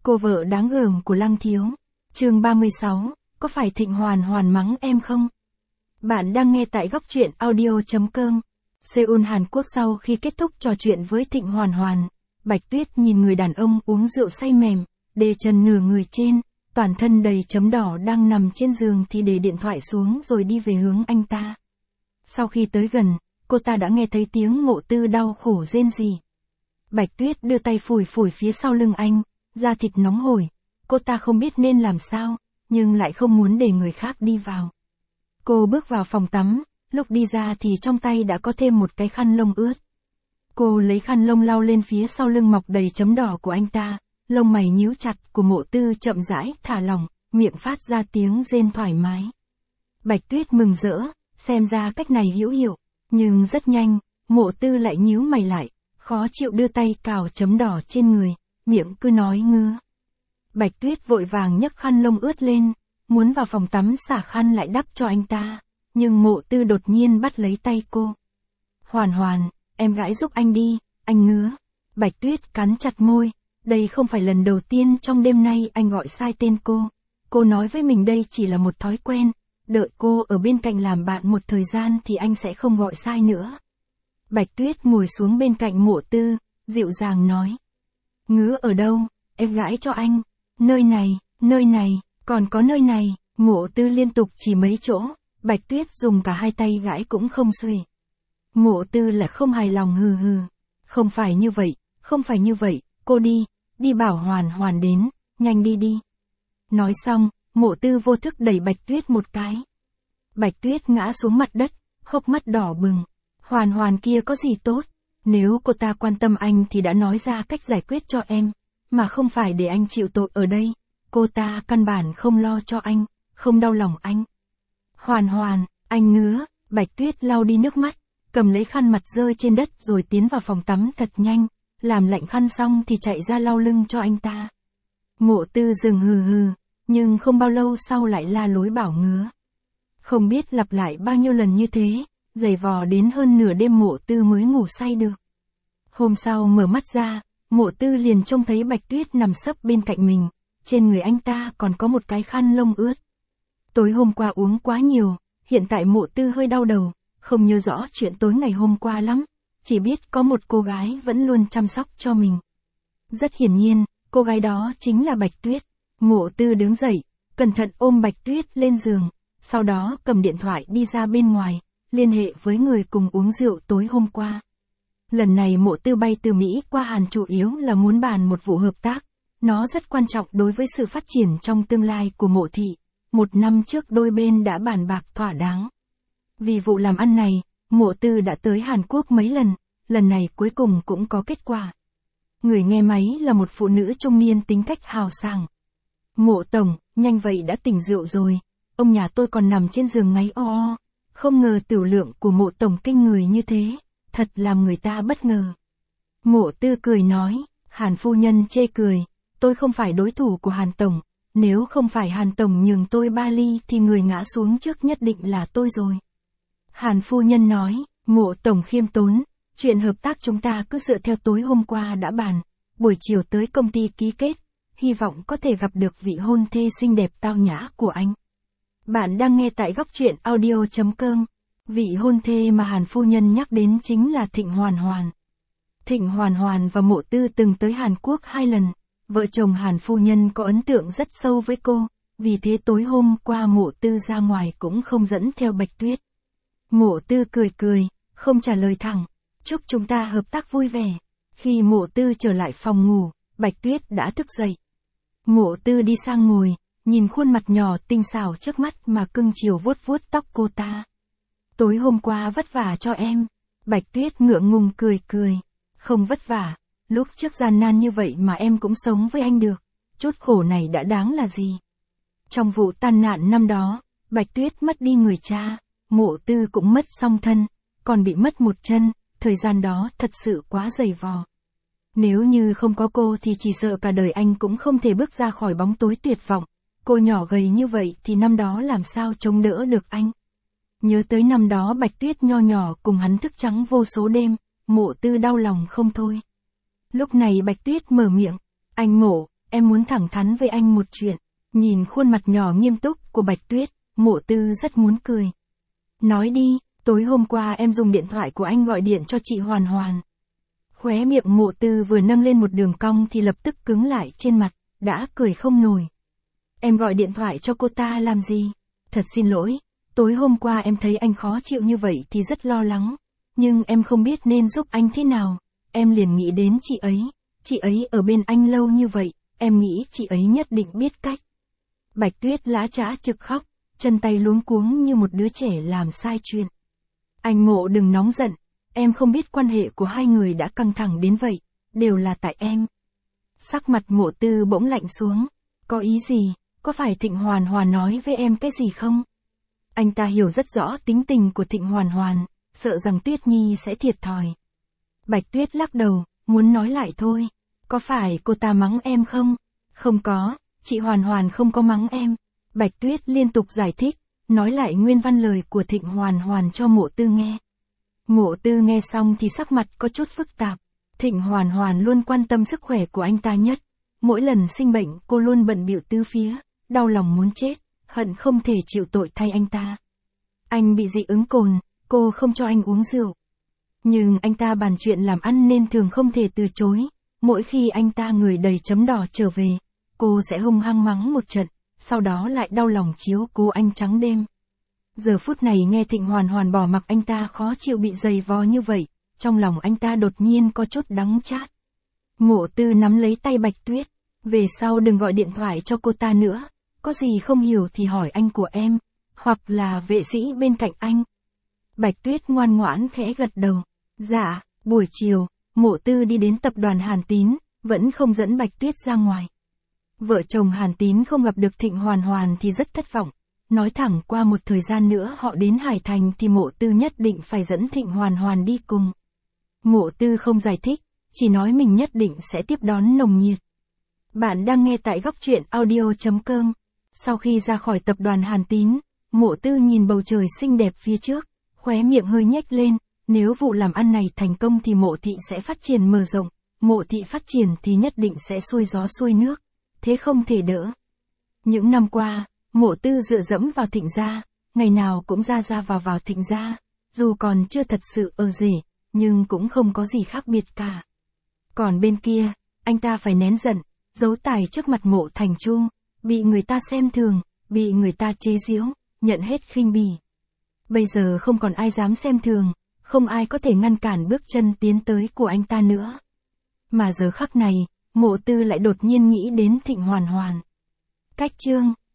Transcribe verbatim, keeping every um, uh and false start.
Cô vợ đáng gờm của Lăng Thiếu. Chương ba mươi sáu, có phải Thịnh Hoàn Hoàn mắng em không? Bạn đang nghe tại góc truyện audio chấm com. Seoul, Hàn Quốc. Sau khi kết thúc trò chuyện với Thịnh Hoàn Hoàn, Bạch Tuyết nhìn người đàn ông uống rượu say mềm, đề trần nửa người trên, toàn thân đầy chấm đỏ đang nằm trên giường thì để điện thoại xuống rồi đi về hướng anh ta. Sau khi tới gần, cô ta đã nghe thấy tiếng Mộ Tư đau khổ rên rỉ. Bạch Tuyết đưa tay phủi phủi phía sau lưng anh, da thịt nóng hổi, cô ta không biết nên làm sao, nhưng lại không muốn để người khác đi vào. Cô bước vào phòng tắm, lúc đi ra thì trong tay đã có thêm một cái khăn lông ướt. Cô lấy khăn lông lau lên phía sau lưng mọc đầy chấm đỏ của anh ta, lông mày nhíu chặt của Mộ Tư chậm rãi thả lỏng, miệng phát ra tiếng rên thoải mái. Bạch Tuyết mừng rỡ, xem ra cách này hữu hiệu, nhưng rất nhanh, Mộ Tư lại nhíu mày lại, khó chịu đưa tay cào chấm đỏ trên người, miệng cứ nói ngứa. Bạch Tuyết vội vàng nhấc khăn lông ướt lên, muốn vào phòng tắm xả khăn lại đắp cho anh ta, nhưng Mộ Tư đột nhiên bắt lấy tay cô. Hoàn Hoàn, em gãi giúp anh đi, anh ngứa. Bạch Tuyết cắn chặt môi, đây không phải lần đầu tiên trong đêm nay anh gọi sai tên cô. Cô nói với mình đây chỉ là một thói quen, đợi cô ở bên cạnh làm bạn một thời gian thì anh sẽ không gọi sai nữa. Bạch Tuyết ngồi xuống bên cạnh Mộ Tư, dịu dàng nói. Ngứa ở đâu, em gãi cho anh. Nơi này, nơi này, còn có nơi này. Mộ Tư liên tục chỉ mấy chỗ, Bạch Tuyết dùng cả hai tay gãi cũng không xuể. Mộ Tư là không hài lòng hừ hừ. Không phải như vậy, không phải như vậy, cô đi, đi bảo Hoàn Hoàn đến, nhanh đi đi. Nói xong, Mộ Tư vô thức đẩy Bạch Tuyết một cái. Bạch Tuyết ngã xuống mặt đất, hốc mắt đỏ bừng. Hoàn Hoàn kia có gì tốt, nếu cô ta quan tâm anh thì đã nói ra cách giải quyết cho em, mà không phải để anh chịu tội ở đây. Cô ta căn bản không lo cho anh, không đau lòng anh. Hoàn Hoàn, anh ngứa. Bạch Tuyết lau đi nước mắt, cầm lấy khăn mặt rơi trên đất rồi tiến vào phòng tắm thật nhanh, làm lạnh khăn xong thì chạy ra lau lưng cho anh ta. Mộ Tư dừng hừ hừ, nhưng không bao lâu sau lại la lối bảo ngứa. Không biết lặp lại bao nhiêu lần như thế, giày vò đến hơn nửa đêm Mộ Tư mới ngủ say được. Hôm sau mở mắt ra, Mộ Tư liền trông thấy Bạch Tuyết nằm sấp bên cạnh mình, trên người anh ta còn có một cái khăn lông ướt. Tối hôm qua uống quá nhiều, hiện tại Mộ Tư hơi đau đầu, không nhớ rõ chuyện tối ngày hôm qua lắm, chỉ biết có một cô gái vẫn luôn chăm sóc cho mình. Rất hiển nhiên, cô gái đó chính là Bạch Tuyết. Mộ Tư đứng dậy, cẩn thận ôm Bạch Tuyết lên giường, sau đó cầm điện thoại đi ra bên ngoài, liên hệ với người cùng uống rượu tối hôm qua. Lần này Mộ Tư bay từ Mỹ qua Hàn chủ yếu là muốn bàn một vụ hợp tác, nó rất quan trọng đối với sự phát triển trong tương lai của Mộ thị. Một năm trước đôi bên đã bàn bạc thỏa đáng. Vì vụ làm ăn này, Mộ Tư đã tới Hàn Quốc mấy lần, lần này cuối cùng cũng có kết quả. Người nghe máy là một phụ nữ trung niên tính cách hào sảng. Mộ tổng, nhanh vậy đã tỉnh rượu rồi, ông nhà tôi còn nằm trên giường ngáy o o, không ngờ tửu lượng của Mộ tổng kinh người như thế, thật làm người ta bất ngờ. Mộ Tư cười nói, Hàn phu nhân chê cười, tôi không phải đối thủ của Hàn tổng, nếu không phải Hàn tổng nhường tôi ba ly thì người ngã xuống trước nhất định là tôi rồi. Hàn phu nhân nói, Mộ tổng khiêm tốn, chuyện hợp tác chúng ta cứ dựa theo tối hôm qua đã bàn, buổi chiều tới công ty ký kết, hy vọng có thể gặp được vị hôn thê xinh đẹp tao nhã của anh. Bạn đang nghe tại góc truyện audio chấm com. Vị hôn thê mà Hàn phu nhân nhắc đến chính là Thịnh Hoàn Hoàn. Thịnh Hoàn Hoàn và Mộ Tư từng tới Hàn Quốc hai lần, vợ chồng Hàn phu nhân có ấn tượng rất sâu với cô, vì thế tối hôm qua Mộ Tư ra ngoài cũng không dẫn theo Bạch Tuyết. Mộ Tư cười cười, không trả lời thẳng, chúc chúng ta hợp tác vui vẻ. Khi Mộ Tư trở lại phòng ngủ, Bạch Tuyết đã thức dậy. Mộ Tư đi sang ngồi, nhìn khuôn mặt nhỏ tinh xảo trước mắt mà cưng chiều vuốt vuốt tóc cô ta. Tối hôm qua vất vả cho em. Bạch Tuyết ngượng ngùng cười cười. Không vất vả, lúc trước gian nan như vậy mà em cũng sống với anh được. Chút khổ này đã đáng là gì? Trong vụ tai nạn năm đó, Bạch Tuyết mất đi người cha, Mộ Tư cũng mất song thân, còn bị mất một chân, thời gian đó thật sự quá dày vò. Nếu như không có cô thì chỉ sợ cả đời anh cũng không thể bước ra khỏi bóng tối tuyệt vọng. Cô nhỏ gầy như vậy thì năm đó làm sao chống đỡ được anh? Nhớ tới năm đó Bạch Tuyết nho nhỏ cùng hắn thức trắng vô số đêm, Mộ Tư đau lòng không thôi. Lúc này Bạch Tuyết mở miệng, anh Mộ, em muốn thẳng thắn với anh một chuyện. Nhìn khuôn mặt nhỏ nghiêm túc của Bạch Tuyết, Mộ Tư rất muốn cười. Nói đi, tối hôm qua em dùng điện thoại của anh gọi điện cho chị Hoàn Hoàn. Khóe miệng Mộ Tư vừa nâng lên một đường cong thì lập tức cứng lại trên mặt, đã cười không nổi. Em gọi điện thoại cho cô ta làm gì? Thật xin lỗi, tối hôm qua em thấy anh khó chịu như vậy thì rất lo lắng, nhưng em không biết nên giúp anh thế nào, em liền nghĩ đến chị ấy, chị ấy ở bên anh lâu như vậy, em nghĩ chị ấy nhất định biết cách. Bạch Tuyết lã chã trực khóc, chân tay luống cuống như một đứa trẻ làm sai chuyện. Anh Mộ đừng nóng giận, em không biết quan hệ của hai người đã căng thẳng đến vậy, đều là tại em. Sắc mặt Mộ Tư bỗng lạnh xuống, có ý gì, có phải Thịnh Hoàn Hoàn nói với em cái gì không? Anh ta hiểu rất rõ tính tình của Thịnh Hoàn Hoàn, sợ rằng Tuyết Nhi sẽ thiệt thòi. Bạch Tuyết lắc đầu, muốn nói lại thôi, có phải cô ta mắng em không? Không có, chị Hoàn Hoàn không có mắng em. Bạch Tuyết liên tục giải thích, nói lại nguyên văn lời của Thịnh Hoàn Hoàn cho Mộ Tư nghe. Mộ Tư nghe xong thì sắc mặt có chút phức tạp. Thịnh Hoàn Hoàn luôn quan tâm sức khỏe của anh ta nhất. Mỗi lần sinh bệnh cô luôn bận bịu tứ phía, đau lòng muốn chết, hận không thể chịu tội thay anh ta. Anh bị dị ứng cồn, cô không cho anh uống rượu. Nhưng anh ta bàn chuyện làm ăn nên thường không thể từ chối. Mỗi khi anh ta người đầy chấm đỏ trở về, cô sẽ hung hăng mắng một trận, sau đó lại đau lòng chiếu cố anh trắng đêm. Giờ phút này nghe Thịnh Hoàn Hoàn bỏ mặc anh ta khó chịu bị giày vò như vậy, trong lòng anh ta đột nhiên có chút đắng chát. Mộ Tư nắm lấy tay Bạch Tuyết, về sau đừng gọi điện thoại cho cô ta nữa, có gì không hiểu thì hỏi anh của em, hoặc là vệ sĩ bên cạnh anh. Bạch Tuyết ngoan ngoãn khẽ gật đầu. Dạ, buổi chiều, Mộ Tư đi đến tập đoàn Hàn Tín, vẫn không dẫn Bạch Tuyết ra ngoài. Vợ chồng Hàn Tín không gặp được Thịnh Hoàn Hoàn thì rất thất vọng. Nói thẳng qua một thời gian nữa họ đến Hải Thành thì Mộ Tư nhất định phải dẫn Thịnh Hoàn Hoàn đi cùng. Mộ Tư không giải thích, chỉ nói mình nhất định sẽ tiếp đón nồng nhiệt. Bạn đang nghe tại góc truyện audio chấm com. Sau khi ra khỏi tập đoàn Hàn Tín, Mộ Tư nhìn bầu trời xinh đẹp phía trước, khóe miệng hơi nhếch lên. Nếu vụ làm ăn này thành công thì Mộ thị sẽ phát triển mở rộng, Mộ thị phát triển thì nhất định sẽ xuôi gió xuôi nước, thế không thể đỡ. Những năm qua, Mộ Tư dựa dẫm vào Thịnh gia, ngày nào cũng ra ra vào vào Thịnh gia, dù còn chưa thật sự ở rể, nhưng cũng không có gì khác biệt cả. Còn bên kia, anh ta phải nén giận, giấu tài trước mặt Mộ Thành Chu, bị người ta xem thường, bị người ta chế giễu, nhận hết khinh bỉ. Bây giờ không còn ai dám xem thường, không ai có thể ngăn cản bước chân tiến tới của anh ta nữa. Mà giờ khắc này, Mộ Tư lại đột nhiên nghĩ đến Thịnh Hoàn Hoàn. Cách chương